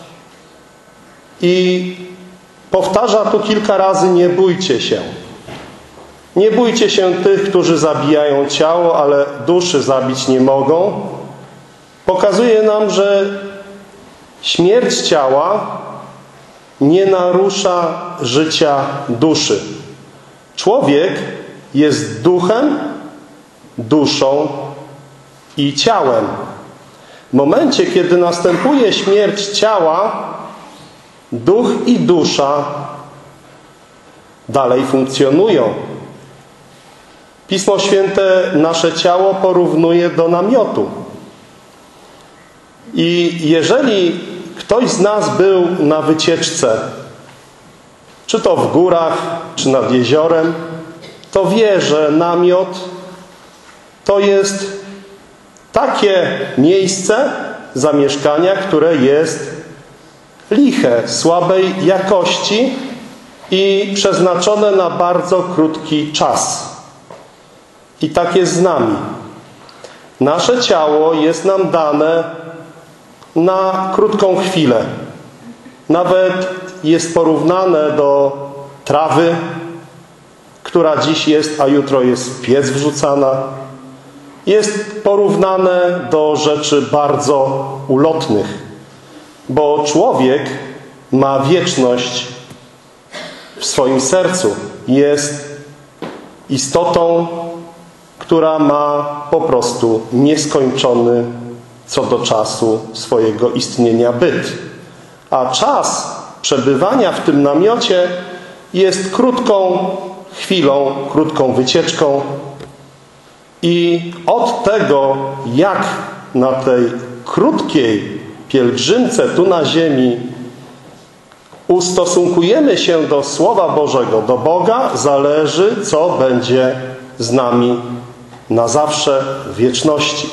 i powtarza tu kilka razy: nie bójcie się. Nie bójcie się tych, którzy zabijają ciało, ale duszy zabić nie mogą. Pokazuje nam, że śmierć ciała nie narusza życia duszy. Człowiek jest duchem, duszą i ciałem. W momencie, kiedy następuje śmierć ciała, duch i dusza dalej funkcjonują. Pismo Święte nasze ciało porównuje do namiotu. I jeżeli ktoś z nas był na wycieczce, czy to w górach, czy nad jeziorem, to wie, że namiot to jest takie miejsce zamieszkania, które jest liche, słabej jakości i przeznaczone na bardzo krótki czas. I tak jest z nami. Nasze ciało jest nam dane na krótką chwilę. Nawet jest porównane do trawy, która dziś jest, a jutro jest w piec wrzucana. Jest porównane do rzeczy bardzo ulotnych, bo człowiek ma wieczność w swoim sercu. Jest istotą, która ma po prostu nieskończony co do czasu swojego istnienia byt. A czas przebywania w tym namiocie jest krótką chwilą, krótką wycieczką. I od tego, jak na tej krótkiej pielgrzymce tu na ziemi ustosunkujemy się do Słowa Bożego, do Boga, zależy, co będzie z nami na zawsze w wieczności.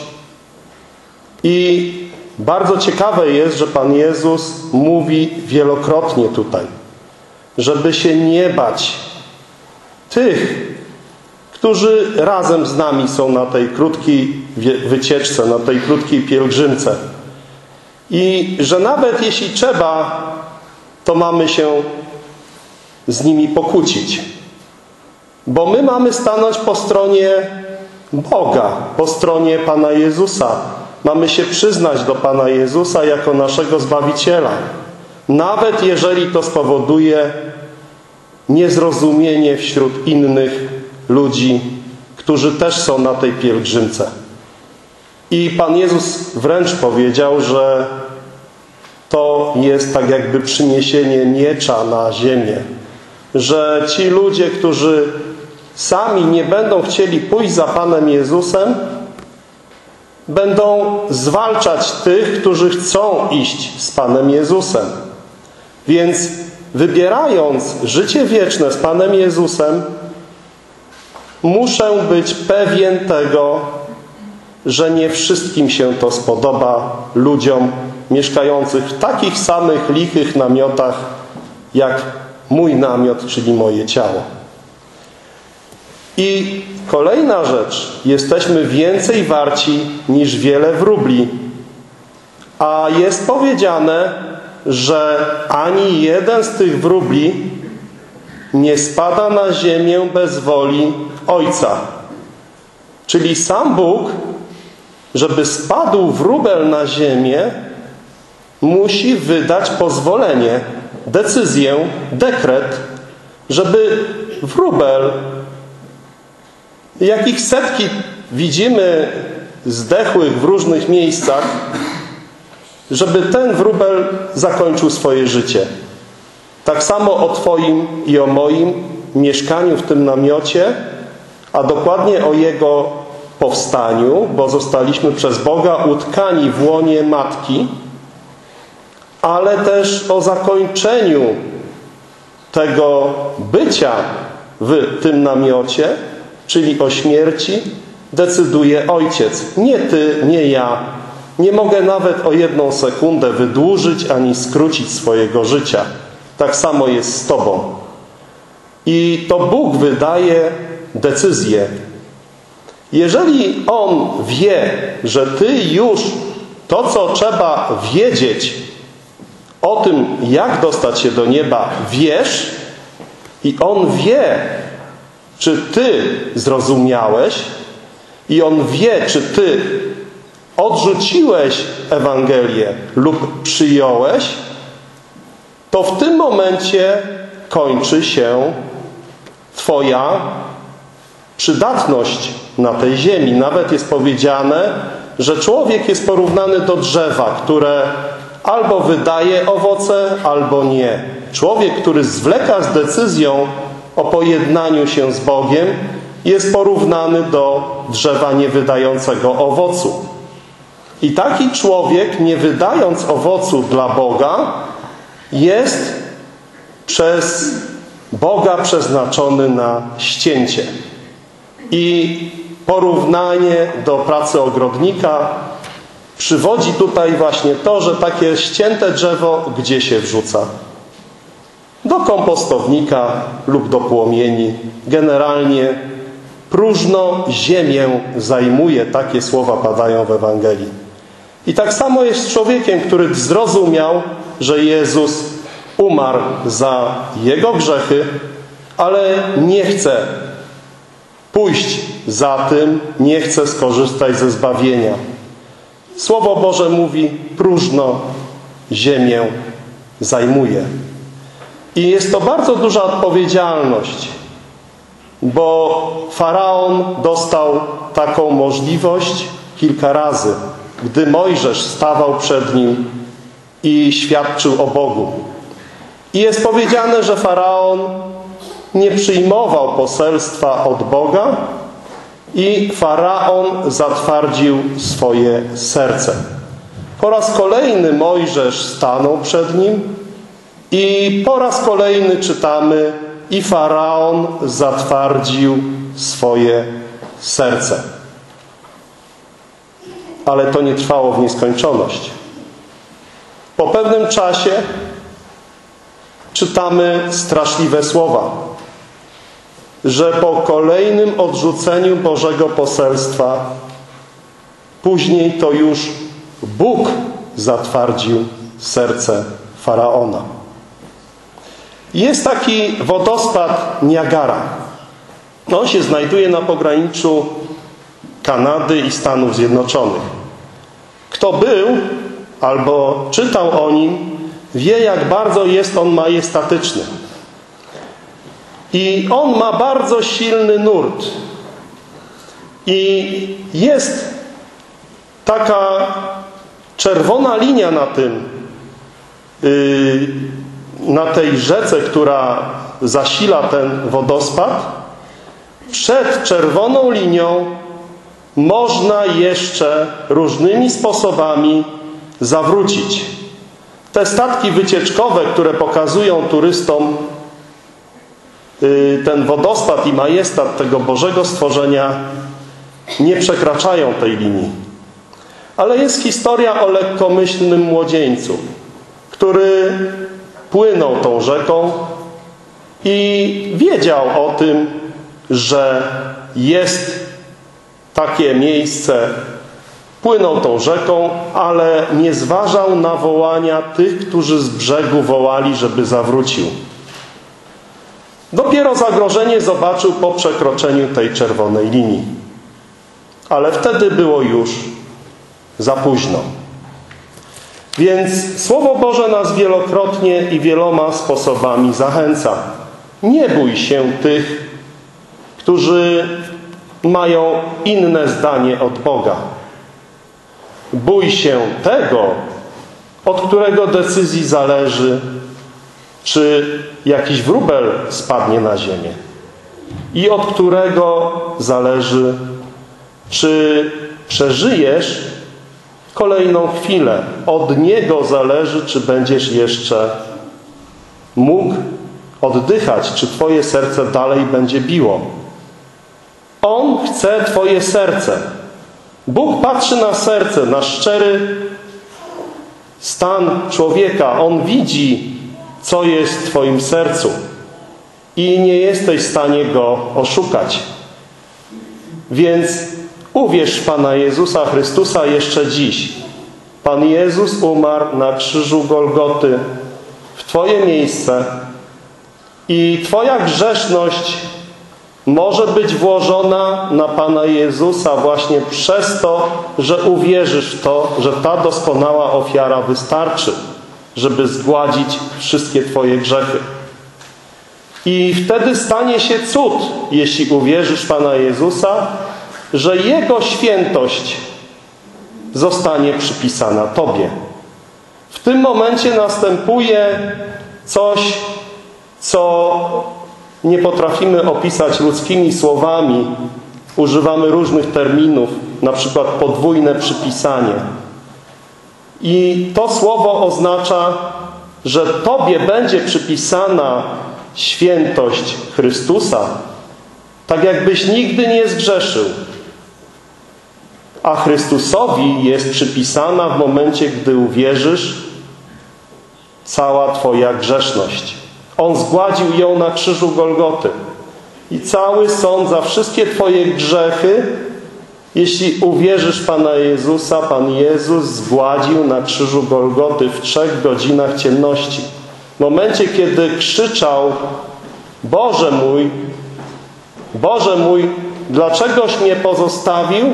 I bardzo ciekawe jest, że Pan Jezus mówi wielokrotnie tutaj, żeby się nie bać tych, którzy razem z nami są na tej krótkiej wycieczce, na tej krótkiej pielgrzymce. I że nawet jeśli trzeba, to mamy się z nimi pokłócić. Bo my mamy stanąć po stronie Boga, po stronie Pana Jezusa. Mamy się przyznać do Pana Jezusa jako naszego Zbawiciela. Nawet jeżeli to spowoduje niezrozumienie wśród innych ludzi, którzy też są na tej pielgrzymce. I Pan Jezus wręcz powiedział, że to jest tak jakby przyniesienie miecza na ziemię. że ci ludzie, którzy sami nie będą chcieli pójść za Panem Jezusem, będą zwalczać tych, którzy chcą iść z Panem Jezusem. Więc wybierając życie wieczne z Panem Jezusem, muszę być pewien tego, że nie wszystkim się to spodoba ludziom mieszkających w takich samych lichych namiotach jak mój namiot, czyli moje ciało. I kolejna rzecz. Jesteśmy więcej warci niż wiele wróbli. A jest powiedziane, że ani jeden z tych wróbli nie spada na ziemię bez woli Ojca. Czyli sam Bóg, żeby spadł wróbel na ziemię, musi wydać pozwolenie, decyzję, dekret, żeby wróbel, jakich setki widzimy zdechłych w różnych miejscach, żeby ten wróbel zakończył swoje życie. Tak samo o Twoim i o moim mieszkaniu w tym namiocie, a dokładnie o jego powstaniu, bo zostaliśmy przez Boga utkani w łonie Matki, ale też o zakończeniu tego bycia w tym namiocie, czyli o śmierci, decyduje Ojciec. Nie Ty, nie ja. Nie mogę nawet o 1 sekundę wydłużyć ani skrócić swojego życia. Tak samo jest z Tobą. I to Bóg wydaje decyzję. Jeżeli On wie, że Ty już to, co trzeba wiedzieć o tym, jak dostać się do nieba, wiesz, i On wie, czy Ty zrozumiałeś, i On wie, czy Ty odrzuciłeś Ewangelię lub przyjąłeś, to w tym momencie kończy się Twoja przydatność na tej ziemi. Nawet jest powiedziane, że człowiek jest porównany do drzewa, które albo wydaje owoce, albo nie. Człowiek, który zwleka z decyzją o pojednaniu się z Bogiem, jest porównany do drzewa niewydającego owocu. I taki człowiek, nie wydając owocu dla Boga, jest przez Boga przeznaczony na ścięcie. I porównanie do pracy ogrodnika przywodzi tutaj właśnie to, że takie ścięte drzewo gdzie się wrzuca? Do kompostownika lub do płomieni. Generalnie próżno ziemię zajmuje. Takie słowa padają w Ewangelii. I tak samo jest z człowiekiem, który zrozumiał, że Jezus umarł za jego grzechy, ale nie chce pójść za tym, nie chce skorzystać ze zbawienia. Słowo Boże mówi, próżno ziemię zajmuje. I jest to bardzo duża odpowiedzialność, bo Faraon dostał taką możliwość kilka razy, gdy Mojżesz stawał przed nim i świadczył o Bogu. I jest powiedziane, że Faraon nie przyjmował poselstwa od Boga i Faraon zatwardził swoje serce. Po raz kolejny Mojżesz stanął przed nim i po raz kolejny czytamy, i Faraon zatwardził swoje serce. Ale to nie trwało w nieskończoność. Po pewnym czasie czytamy straszliwe słowa, że po kolejnym odrzuceniu Bożego poselstwa później to już Bóg zatwardził serce Faraona. Jest taki wodospad Niagara. On się znajduje na pograniczu Kanady i Stanów Zjednoczonych. Kto był albo czytał o nim, wie, jak bardzo jest on majestatyczny. I on ma bardzo silny nurt. I jest taka czerwona linia na tym, na tej rzece, która zasila ten wodospad, przed czerwoną linią można jeszcze różnymi sposobami zawrócić. Te statki wycieczkowe, które pokazują turystom ten wodospad i majestat tego Bożego stworzenia, nie przekraczają tej linii. Ale jest historia o lekkomyślnym młodzieńcu, który płynął tą rzeką i wiedział o tym, że jest takie miejsce. Płynął tą rzeką, ale nie zważał na wołania tych, którzy z brzegu wołali, żeby zawrócił. Dopiero zagrożenie zobaczył po przekroczeniu tej czerwonej linii. Ale wtedy było już za późno. Więc Słowo Boże nas wielokrotnie i wieloma sposobami zachęca. Nie bój się tych, którzy mają inne zdanie od Boga. Bój się tego, od którego decyzji zależy, czy jakiś wróbel spadnie na ziemię i od którego zależy, czy przeżyjesz kolejną chwilę. Od niego zależy, czy będziesz jeszcze mógł oddychać, czy twoje serce dalej będzie biło. On chce twoje serce. Bóg patrzy na serce, na szczery stan człowieka. On widzi, co jest w twoim sercu i nie jesteś w stanie go oszukać. Więc uwierz w Pana Jezusa Chrystusa jeszcze dziś. Pan Jezus umarł na krzyżu Golgoty w twoje miejsce i twoja grzeszność może być włożona na Pana Jezusa właśnie przez to, że uwierzysz w to, że ta doskonała ofiara wystarczy, żeby zgładzić wszystkie twoje grzechy. I wtedy stanie się cud, jeśli uwierzysz w Pana Jezusa, że Jego świętość zostanie przypisana tobie. W tym momencie następuje coś, co nie potrafimy opisać ludzkimi słowami. Używamy różnych terminów, na przykład podwójne przypisanie. I to słowo oznacza, że tobie będzie przypisana świętość Chrystusa, tak jakbyś nigdy nie zgrzeszył. A Chrystusowi jest przypisana w momencie, gdy uwierzysz, cała twoja grzeszność. On zgładził ją na krzyżu Golgoty. I cały sąd za wszystkie twoje grzechy, jeśli uwierzysz w Pana Jezusa, Pan Jezus zgładził na krzyżu Golgoty w 3 godzinach ciemności. W momencie, kiedy krzyczał: Boże mój, dlaczegoś mnie pozostawił?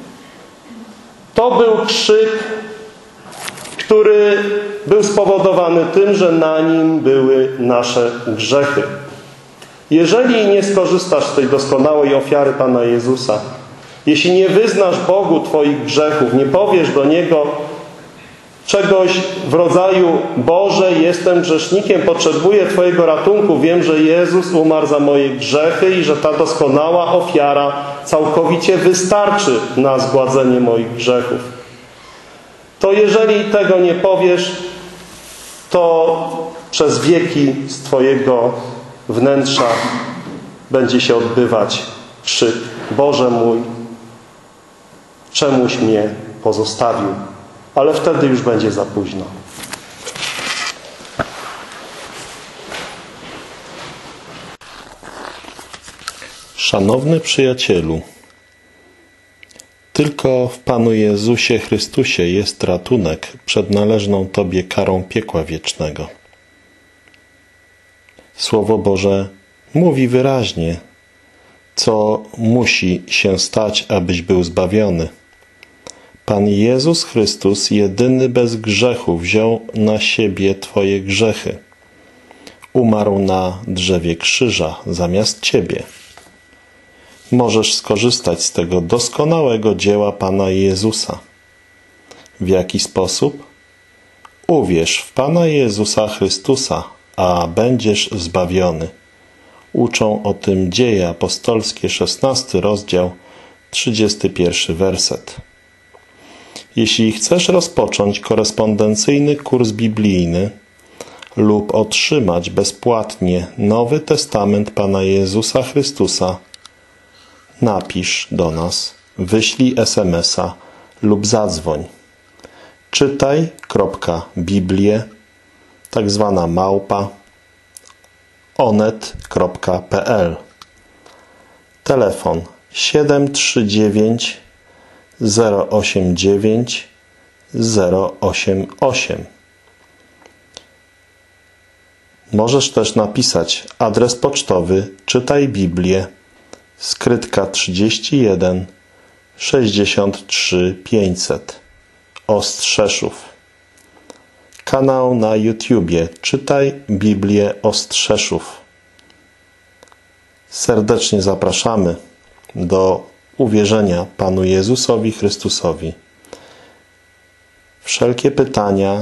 To był krzyk, który był spowodowany tym, że na nim były nasze grzechy. Jeżeli nie skorzystasz z tej doskonałej ofiary Pana Jezusa, jeśli nie wyznasz Bogu twoich grzechów, nie powiesz do Niego czegoś w rodzaju: Boże, jestem grzesznikiem, potrzebuję Twojego ratunku, wiem, że Jezus umarł za moje grzechy i że ta doskonała ofiara całkowicie wystarczy na zgładzenie moich grzechów. To jeżeli tego nie powiesz, to przez wieki z twojego wnętrza będzie się odbywać krzyk: Boże mój, czemuś mnie pozostawił? Ale wtedy już będzie za późno. Szanowny przyjacielu, tylko w Panu Jezusie Chrystusie jest ratunek przed należną Tobie karą piekła wiecznego. Słowo Boże mówi wyraźnie, co musi się stać, abyś był zbawiony. Pan Jezus Chrystus, jedyny bez grzechu, wziął na siebie Twoje grzechy. Umarł na drzewie krzyża zamiast Ciebie. Możesz skorzystać z tego doskonałego dzieła Pana Jezusa. W jaki sposób? Uwierz w Pana Jezusa Chrystusa, a będziesz zbawiony. Uczą o tym Dzieje apostolskie, 16 rozdział, 31 werset. Jeśli chcesz rozpocząć korespondencyjny kurs biblijny lub otrzymać bezpłatnie Nowy Testament Pana Jezusa Chrystusa, napisz do nas, wyślij SMS-a lub zadzwoń. Czytaj.biblię, tak zwana małpa, onet.pl. Telefon 739 089 088. Możesz też napisać adres pocztowy Czytaj Biblię, skrytka 31 63 500, Ostrzeszów. Kanał na YouTubie Czytaj Biblię Ostrzeszów. Serdecznie zapraszamy do uwierzenia Panu Jezusowi Chrystusowi. Wszelkie pytania,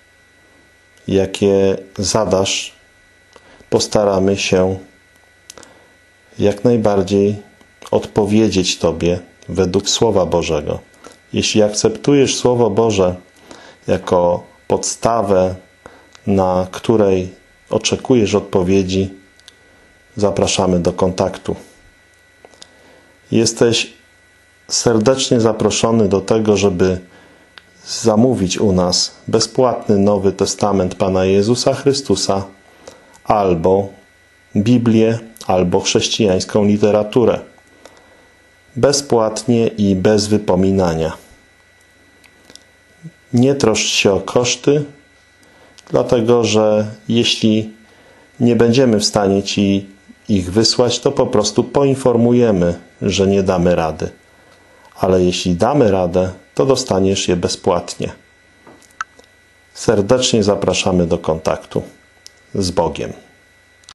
jakie zadasz, postaramy się jak najbardziej odpowiedzieć Tobie według Słowa Bożego. Jeśli akceptujesz Słowo Boże jako podstawę, na której oczekujesz odpowiedzi, zapraszamy do kontaktu. Jesteś serdecznie zaproszony do tego, żeby zamówić u nas bezpłatny Nowy Testament Pana Jezusa Chrystusa albo Biblię, albo chrześcijańską literaturę. Bezpłatnie i bez wypominania. Nie troszcz się o koszty, dlatego że jeśli nie będziemy w stanie Ci ich wysłać, to po prostu poinformujemy, że nie damy rady. Ale jeśli damy radę, to dostaniesz je bezpłatnie. Serdecznie zapraszamy do kontaktu. Z Bogiem.